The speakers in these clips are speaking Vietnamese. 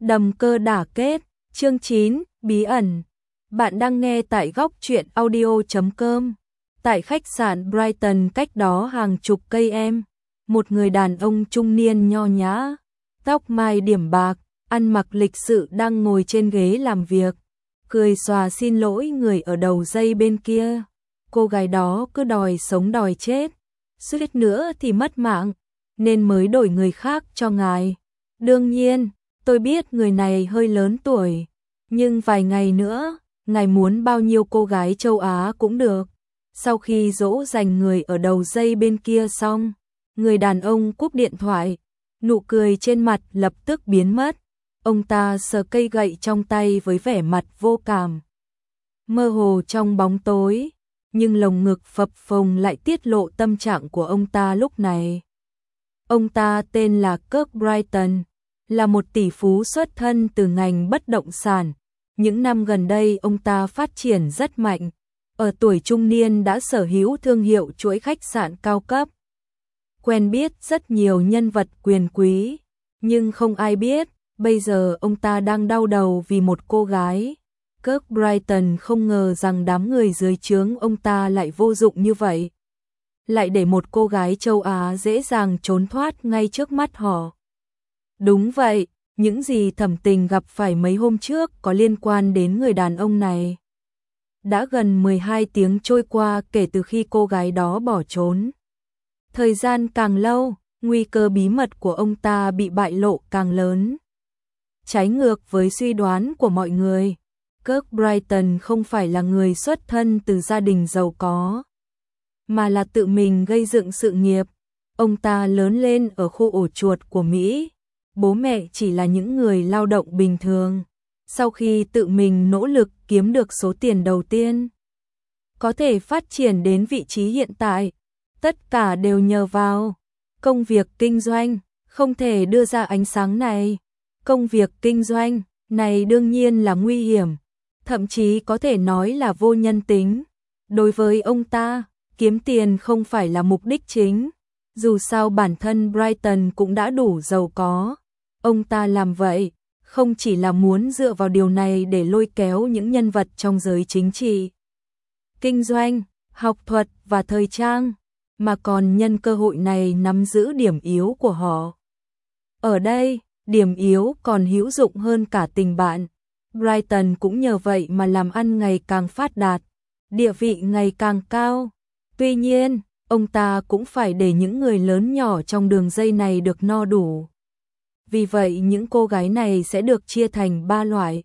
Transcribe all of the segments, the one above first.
Đầm cơ đả kết, chương 9, bí ẩn. Bạn đang nghe tại góc truyện audio.com. Tại khách sạn Brighton cách đó hàng chục cây em, một người đàn ông trung niên nho nhã, tóc mai điểm bạc, ăn mặc lịch sự đang ngồi trên ghế làm việc, cười xòa xin lỗi người ở đầu dây bên kia. Cô gái đó cứ đòi sống đòi chết, suýt nữa thì mất mạng, nên mới đổi người khác cho ngài. Đương nhiên, tôi biết người này hơi lớn tuổi, nhưng vài ngày nữa, ngài muốn bao nhiêu cô gái châu Á cũng được. Sau khi dỗ dành người ở đầu dây bên kia xong, người đàn ông cúp điện thoại, nụ cười trên mặt lập tức biến mất. Ông ta sờ cây gậy trong tay với vẻ mặt vô cảm. Mơ hồ trong bóng tối, nhưng lồng ngực phập phồng lại tiết lộ tâm trạng của ông ta lúc này. Ông ta tên là Kirk Brighton, là một tỷ phú xuất thân từ ngành bất động sản. Những năm gần đây ông ta phát triển rất mạnh, ở tuổi trung niên đã sở hữu thương hiệu chuỗi khách sạn cao cấp. Quen biết rất nhiều nhân vật quyền quý, nhưng không ai biết, bây giờ ông ta đang đau đầu vì một cô gái. Kirk Brighton không ngờ rằng đám người dưới trướng ông ta lại vô dụng như vậy. Lại để một cô gái châu Á dễ dàng trốn thoát ngay trước mắt họ. Đúng vậy, những gì Thẩm Tình gặp phải mấy hôm trước có liên quan đến người đàn ông này. Đã gần 12 tiếng trôi qua kể từ khi cô gái đó bỏ trốn. Thời gian càng lâu, nguy cơ bí mật của ông ta bị bại lộ càng lớn. Trái ngược với suy đoán của mọi người, Kirk Brighton không phải là người xuất thân từ gia đình giàu có, mà là tự mình gây dựng sự nghiệp. Ông ta lớn lên ở khu ổ chuột của Mỹ. Bố mẹ chỉ là những người lao động bình thường. Sau khi tự mình nỗ lực kiếm được số tiền đầu tiên, có thể phát triển đến vị trí hiện tại, tất cả đều nhờ vào công việc kinh doanh, không thể đưa ra ánh sáng này. Công việc kinh doanh này đương nhiên là nguy hiểm, thậm chí có thể nói là vô nhân tính. Đối với ông ta, kiếm tiền không phải là mục đích chính. Dù sao bản thân Brighton cũng đã đủ giàu có. Ông ta làm vậy, không chỉ là muốn dựa vào điều này để lôi kéo những nhân vật trong giới chính trị, kinh doanh, học thuật và thời trang, mà còn nhân cơ hội này nắm giữ điểm yếu của họ. Ở đây, điểm yếu còn hữu dụng hơn cả tình bạn. Brighton cũng nhờ vậy mà làm ăn ngày càng phát đạt, địa vị ngày càng cao. Tuy nhiên, ông ta cũng phải để những người lớn nhỏ trong đường dây này được no đủ. Vì vậy những cô gái này sẽ được chia thành 3 loại,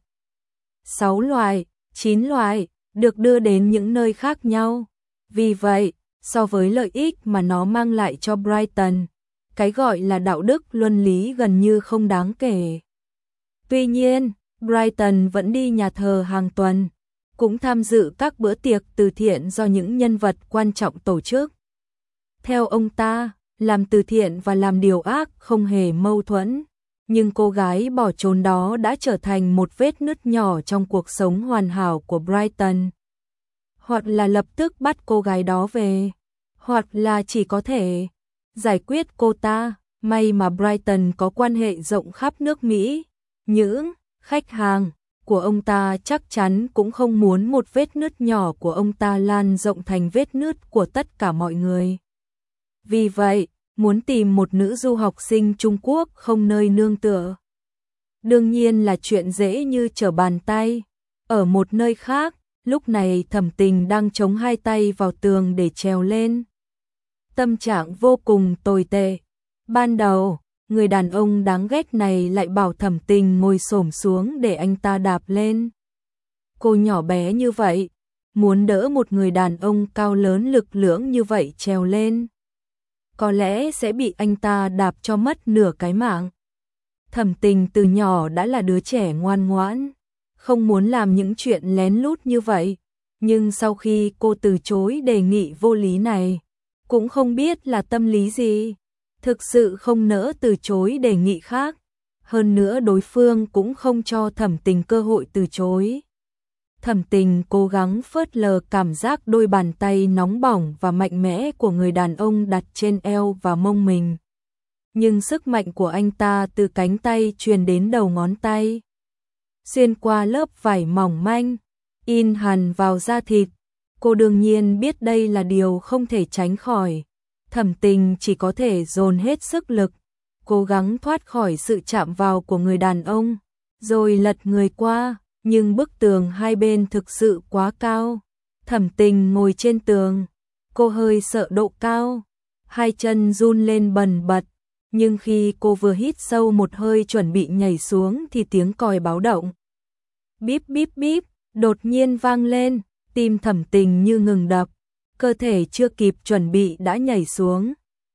6 loại, 9 loại, được đưa đến những nơi khác nhau. Vì vậy, so với lợi ích mà nó mang lại cho Brighton, cái gọi là đạo đức luân lý gần như không đáng kể. Tuy nhiên, Brighton vẫn đi nhà thờ hàng tuần, cũng tham dự các bữa tiệc từ thiện do những nhân vật quan trọng tổ chức. Theo ông ta, làm từ thiện và làm điều ác không hề mâu thuẫn, nhưng cô gái bỏ trốn đó đã trở thành một vết nứt nhỏ trong cuộc sống hoàn hảo của Brighton. Hoặc là lập tức bắt cô gái đó về, hoặc là chỉ có thể giải quyết cô ta. May mà Brighton có quan hệ rộng khắp nước Mỹ. Những khách hàng của ông ta chắc chắn cũng không muốn một vết nứt nhỏ của ông ta lan rộng thành vết nứt của tất cả mọi người. Vì vậy, muốn tìm một nữ du học sinh Trung Quốc không nơi nương tựa, đương nhiên là chuyện dễ như trở bàn tay. Ở một nơi khác, lúc này Thẩm Tình đang chống hai tay vào tường để trèo lên. Tâm trạng vô cùng tồi tệ. Ban đầu, người đàn ông đáng ghét này lại bảo Thẩm Tình ngồi xổm xuống để anh ta đạp lên. Cô nhỏ bé như vậy, muốn đỡ một người đàn ông cao lớn lực lưỡng như vậy trèo lên, có lẽ sẽ bị anh ta đạp cho mất nửa cái mạng. Thẩm Tình từ nhỏ đã là đứa trẻ ngoan ngoãn, không muốn làm những chuyện lén lút như vậy, nhưng sau khi cô từ chối đề nghị vô lý này, cũng không biết là tâm lý gì, thực sự không nỡ từ chối đề nghị khác. Hơn nữa đối phương cũng không cho Thẩm Tình cơ hội từ chối. Thẩm Tình cố gắng phớt lờ cảm giác đôi bàn tay nóng bỏng và mạnh mẽ của người đàn ông đặt trên eo và mông mình. nhưng sức mạnh của anh ta từ cánh tay truyền đến đầu ngón tay, xuyên qua lớp vải mỏng manh, in hằn vào da thịt. Cô đương nhiên biết đây là điều không thể tránh khỏi. Thẩm Tình chỉ có thể dồn hết sức lực, cố gắng thoát khỏi sự chạm vào của người đàn ông, rồi lật người qua, nhưng bức tường hai bên thực sự quá cao. Thẩm Tình ngồi trên tường, cô hơi sợ độ cao, hai chân run lên bần bật, nhưng khi cô vừa hít sâu một hơi chuẩn bị nhảy xuống thì tiếng còi báo động bíp bíp bíp đột nhiên vang lên, tim Thẩm Tình như ngừng đập, cơ thể chưa kịp chuẩn bị đã nhảy xuống.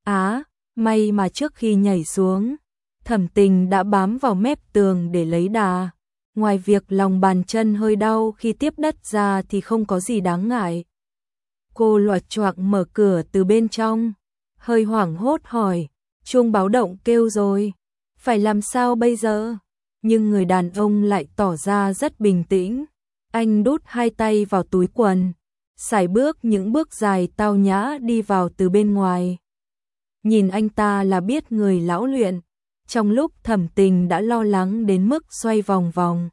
May mà trước khi nhảy xuống, Thẩm Tình đã bám vào mép tường để lấy đà. Ngoài việc lòng bàn chân hơi đau khi tiếp đất ra thì không có gì đáng ngại. Cô loạt choạng mở cửa từ bên trong, hơi hoảng hốt hỏi, chuông báo động kêu rồi, phải làm sao bây giờ? Nhưng người đàn ông lại tỏ ra rất bình tĩnh. Anh đút hai tay vào túi quần, sải bước những bước dài tao nhã đi vào từ bên ngoài. Nhìn anh ta là biết người lão luyện. Trong lúc Thẩm Tình đã lo lắng đến mức xoay vòng vòng,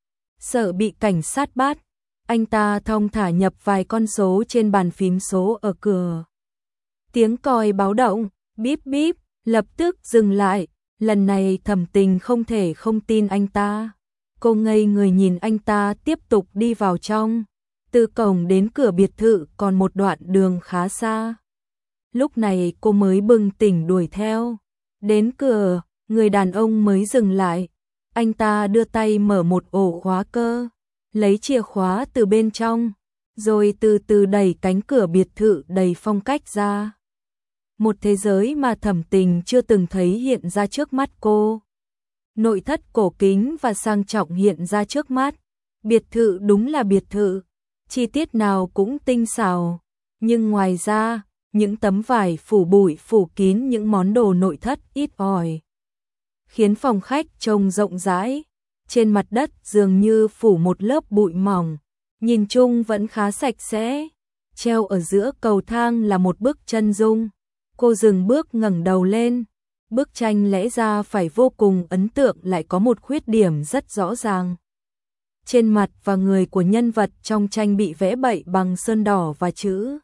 sợ bị cảnh sát bắt, anh ta thong thả nhập vài con số trên bàn phím số ở cửa. Tiếng còi báo động, bíp bíp, lập tức dừng lại. Lần này Thẩm Tình không thể không tin anh ta. Cô ngây người nhìn anh ta tiếp tục đi vào trong. Từ cổng đến cửa biệt thự còn một đoạn đường khá xa. Lúc này cô mới bừng tỉnh đuổi theo. Đến cửa, người đàn ông mới dừng lại. Anh ta đưa tay mở một ổ khóa cơ, lấy chìa khóa từ bên trong, rồi từ từ đẩy cánh cửa biệt thự đầy phong cách ra. Một thế giới mà Thẩm Tình chưa từng thấy hiện ra trước mắt cô. Nội thất cổ kính và sang trọng hiện ra trước mắt. Biệt thự đúng là biệt thự, chi tiết nào cũng tinh xảo, nhưng ngoài ra, những tấm vải phủ bụi phủ kín những món đồ nội thất ít ỏi, khiến phòng khách trông rộng rãi. Trên mặt đất dường như phủ một lớp bụi mỏng, nhìn chung vẫn khá sạch sẽ. Treo ở giữa cầu thang là một bức chân dung. Cô dừng bước ngẩng đầu lên. Bức tranh lẽ ra phải vô cùng ấn tượng lại có một khuyết điểm rất rõ ràng. Trên mặt và người của nhân vật trong tranh bị vẽ bậy bằng sơn đỏ và chữ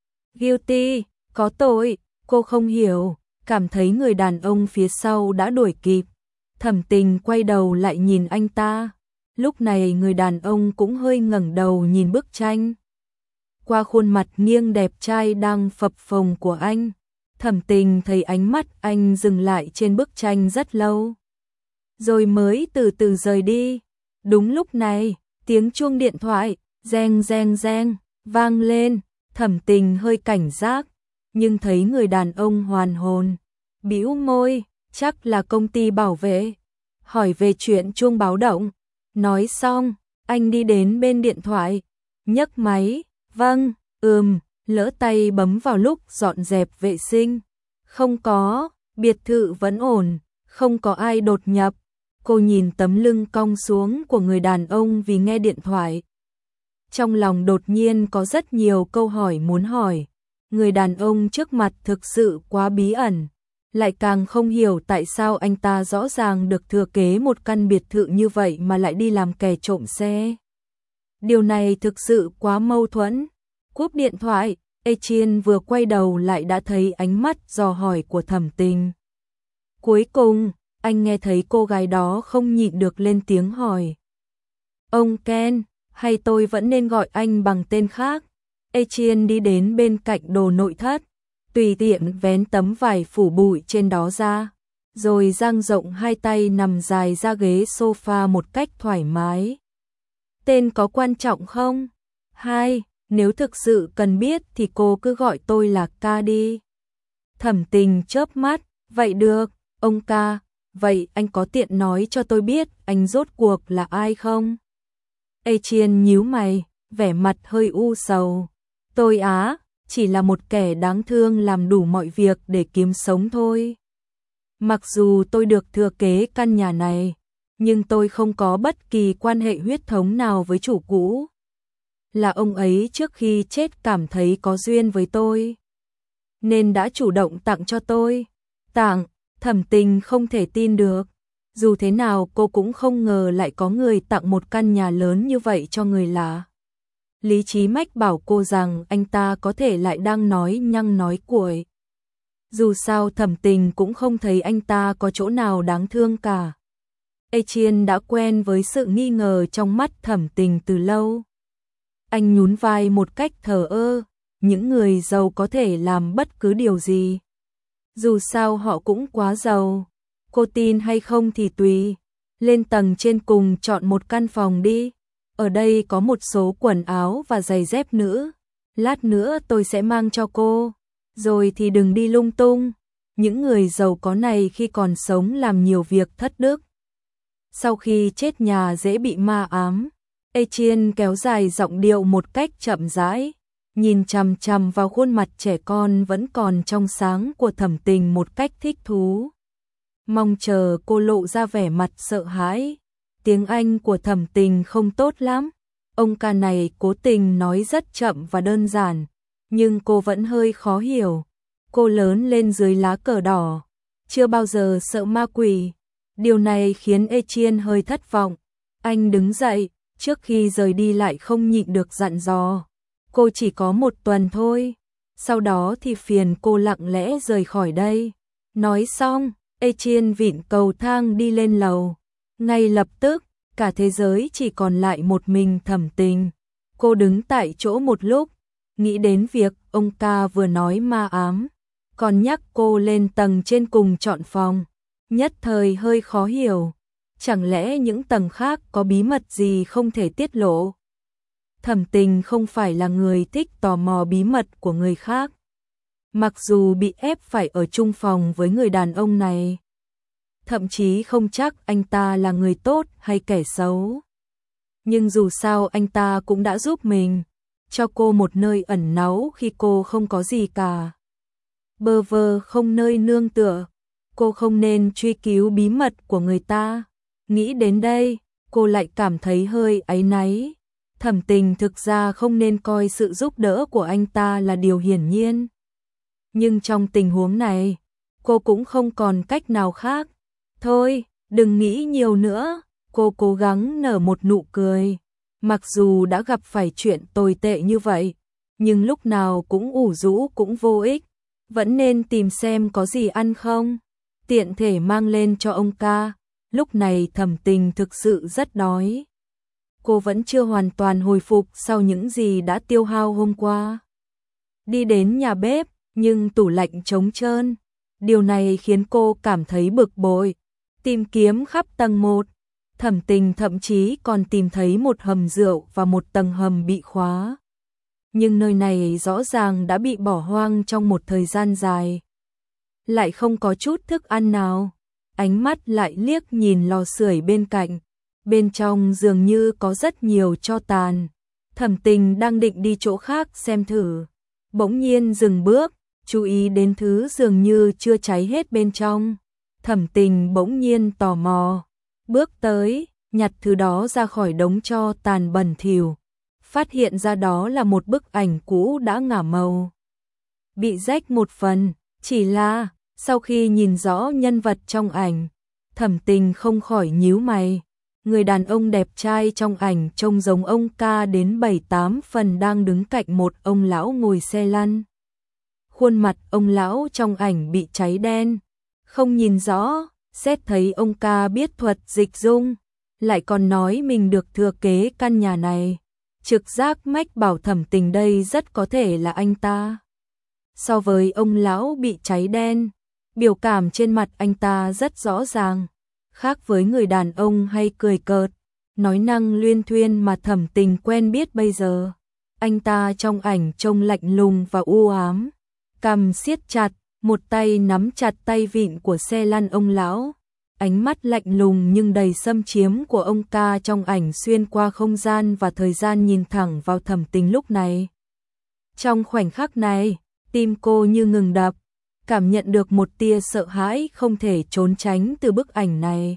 Guilty, có tội. Cô không hiểu, cảm thấy người đàn ông phía sau đã đuổi kịp. Thẩm Tình quay đầu lại nhìn anh ta. Lúc này người đàn ông cũng hơi ngẩng đầu nhìn bức tranh. Qua khuôn mặt nghiêng đẹp trai đang phập phồng của anh, Thẩm Tình thấy ánh mắt anh dừng lại trên bức tranh rất lâu, rồi mới từ từ rời đi. Đúng lúc này, tiếng chuông điện thoại reng reng reng vang lên. Thẩm Tình hơi cảnh giác, nhưng thấy người đàn ông hoàn hồn, bĩu môi, chắc là công ty bảo vệ, hỏi về chuyện chuông báo động. Nói xong, anh đi đến bên điện thoại, nhấc máy, vâng, lỡ tay bấm vào lúc dọn dẹp vệ sinh. Không có, biệt thự vẫn ổn, không có ai đột nhập. Cô nhìn tấm lưng cong xuống của người đàn ông vì nghe điện thoại. Trong lòng đột nhiên có rất nhiều câu hỏi muốn hỏi. Người đàn ông trước mặt thực sự quá bí ẩn. Lại càng không hiểu tại sao anh ta rõ ràng được thừa kế một căn biệt thự như vậy mà lại đi làm kẻ trộm xe. Điều này thực sự quá mâu thuẫn. Cúp điện thoại, Etienne vừa quay đầu lại đã thấy ánh mắt dò hỏi của Thẩm Tình. Cuối cùng, anh nghe thấy cô gái đó không nhịn được lên tiếng hỏi. Ông Ken, hay tôi vẫn nên gọi anh bằng tên khác? Etienne đi đến bên cạnh đồ nội thất, tùy tiện vén tấm vải phủ bụi trên đó ra, rồi dang rộng hai tay nằm dài ra ghế sofa một cách thoải mái. Tên có quan trọng không? Hai, nếu thực sự cần biết thì cô cứ gọi tôi là Ca đi. Thẩm Tình chớp mắt, vậy được, ông Ca, vậy anh có tiện nói cho tôi biết anh rốt cuộc là ai không? Etienne nhíu mày, vẻ mặt hơi u sầu. Tôi chỉ là một kẻ đáng thương làm đủ mọi việc để kiếm sống thôi. Mặc dù tôi được thừa kế căn nhà này, nhưng tôi không có bất kỳ quan hệ huyết thống nào với chủ cũ. Là ông ấy trước khi chết cảm thấy có duyên với tôi, nên đã chủ động tặng cho tôi. Tặng, Thẩm Tình không thể tin được. Dù thế nào cô cũng không ngờ lại có người tặng một căn nhà lớn như vậy cho người lạ. Lý Chí Mách bảo cô rằng anh ta có thể lại đang nói nhăng nói cuội. Dù sao Thẩm Tình cũng không thấy anh ta có chỗ nào đáng thương cả. Etienne đã quen với sự nghi ngờ trong mắt Thẩm Tình từ lâu. Anh nhún vai một cách thờ ơ, những người giàu có thể làm bất cứ điều gì. Dù sao họ cũng quá giàu, cô tin hay không thì tùy. Lên tầng trên cùng chọn một căn phòng đi. Ở đây có một số quần áo và giày dép nữ. Lát nữa tôi sẽ mang cho cô. Rồi thì đừng đi lung tung. Những người giàu có này khi còn sống làm nhiều việc thất đức. Sau khi chết nhà dễ bị ma ám. Etienne kéo dài giọng điệu một cách chậm rãi, nhìn chằm chằm vào khuôn mặt trẻ con vẫn còn trong sáng của Thẩm Tình một cách thích thú. Mong chờ cô lộ ra vẻ mặt sợ hãi. Tiếng Anh của Thẩm Tình không tốt lắm. Ông ca này cố tình nói rất chậm và đơn giản, nhưng cô vẫn hơi khó hiểu. Cô lớn lên dưới lá cờ đỏ, chưa bao giờ sợ ma quỷ. Điều này khiến Etienne hơi thất vọng. Anh đứng dậy, trước khi rời đi lại không nhịn được dặn dò. Cô chỉ có 1 tuần thôi, sau đó thì phiền cô lặng lẽ rời khỏi đây. Nói xong, Etienne vịn cầu thang đi lên lầu. Ngay lập tức, cả thế giới chỉ còn lại một mình Thẩm Tình. Cô đứng tại chỗ một lúc, nghĩ đến việc ông ca vừa nói ma ám, còn nhắc cô lên tầng trên cùng chọn phòng. Nhất thời hơi khó hiểu, chẳng lẽ những tầng khác có bí mật gì không thể tiết lộ? Thẩm Tình không phải là người thích tò mò bí mật của người khác. Mặc dù bị ép phải ở chung phòng với người đàn ông này, thậm chí không chắc anh ta là người tốt hay kẻ xấu. Nhưng dù sao anh ta cũng đã giúp mình, cho cô một nơi ẩn náu khi cô không có gì cả. Bơ vơ không nơi nương tựa, cô không nên truy cứu bí mật của người ta. Nghĩ đến đây, cô lại cảm thấy hơi áy náy. Thẩm Tình thực ra không nên coi sự giúp đỡ của anh ta là điều hiển nhiên. Nhưng trong tình huống này, cô cũng không còn cách nào khác. Thôi, đừng nghĩ nhiều nữa, cô cố gắng nở một nụ cười. Mặc dù đã gặp phải chuyện tồi tệ như vậy, nhưng lúc nào cũng ủ rũ cũng vô ích. Vẫn nên tìm xem có gì ăn không, tiện thể mang lên cho ông ca. Lúc này Thẩm Tình thực sự rất đói. Cô vẫn chưa hoàn toàn hồi phục sau những gì đã tiêu hao hôm qua. Đi đến nhà bếp, nhưng tủ lạnh trống trơn. Điều này khiến cô cảm thấy bực bội. Tìm kiếm khắp tầng 1, Thẩm Tình thậm chí còn tìm thấy một hầm rượu và một tầng hầm bị khóa. Nhưng nơi này rõ ràng đã bị bỏ hoang trong một thời gian dài. Lại không có chút thức ăn nào. Ánh mắt lại liếc nhìn lò sưởi bên cạnh. Bên trong dường như có rất nhiều tro tàn. Thẩm Tình đang định đi chỗ khác xem thử. Bỗng nhiên dừng bước, chú ý đến thứ dường như chưa cháy hết bên trong. Thẩm Tình bỗng nhiên tò mò. Bước tới, nhặt thứ đó ra khỏi đống tro tàn bẩn thỉu. Phát hiện ra đó là một bức ảnh cũ đã ngả màu. Bị rách một phần, chỉ là sau khi nhìn rõ nhân vật trong ảnh, Thẩm Tình không khỏi nhíu mày. Người đàn ông đẹp trai trong ảnh trông giống ông ca đến 7-8 phần đang đứng cạnh một ông lão ngồi xe lăn. Khuôn mặt ông lão trong ảnh bị cháy đen, không nhìn rõ, xét thấy ông ca biết thuật dịch dung, lại còn nói mình được thừa kế căn nhà này. Trực giác mách bảo Thẩm Tình đây rất có thể là anh ta. So với ông lão bị cháy đen, biểu cảm trên mặt anh ta rất rõ ràng, khác với người đàn ông hay cười cợt, nói năng luyên thuyên mà Thẩm Tình quen biết bây giờ. Anh ta trong ảnh trông lạnh lùng và u ám, cằm siết chặt, một tay nắm chặt tay vịn của xe lăn ông lão. Ánh mắt lạnh lùng nhưng đầy xâm chiếm của ông ca trong ảnh xuyên qua không gian và thời gian nhìn thẳng vào Thẩm Tình lúc này. Trong khoảnh khắc này, tim cô như ngừng đập, cảm nhận được một tia sợ hãi không thể trốn tránh từ bức ảnh này.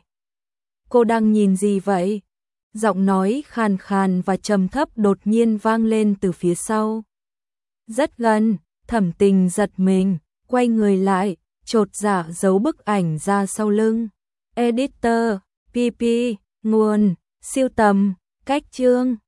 Cô đang nhìn gì vậy? Giọng nói khàn khàn và trầm thấp đột nhiên vang lên từ phía sau. Rất gần, Thẩm Tình giật mình, quay người lại, chột dạ giấu bức ảnh ra sau lưng. Editor, PP, nguồn, siêu tầm, cách chương.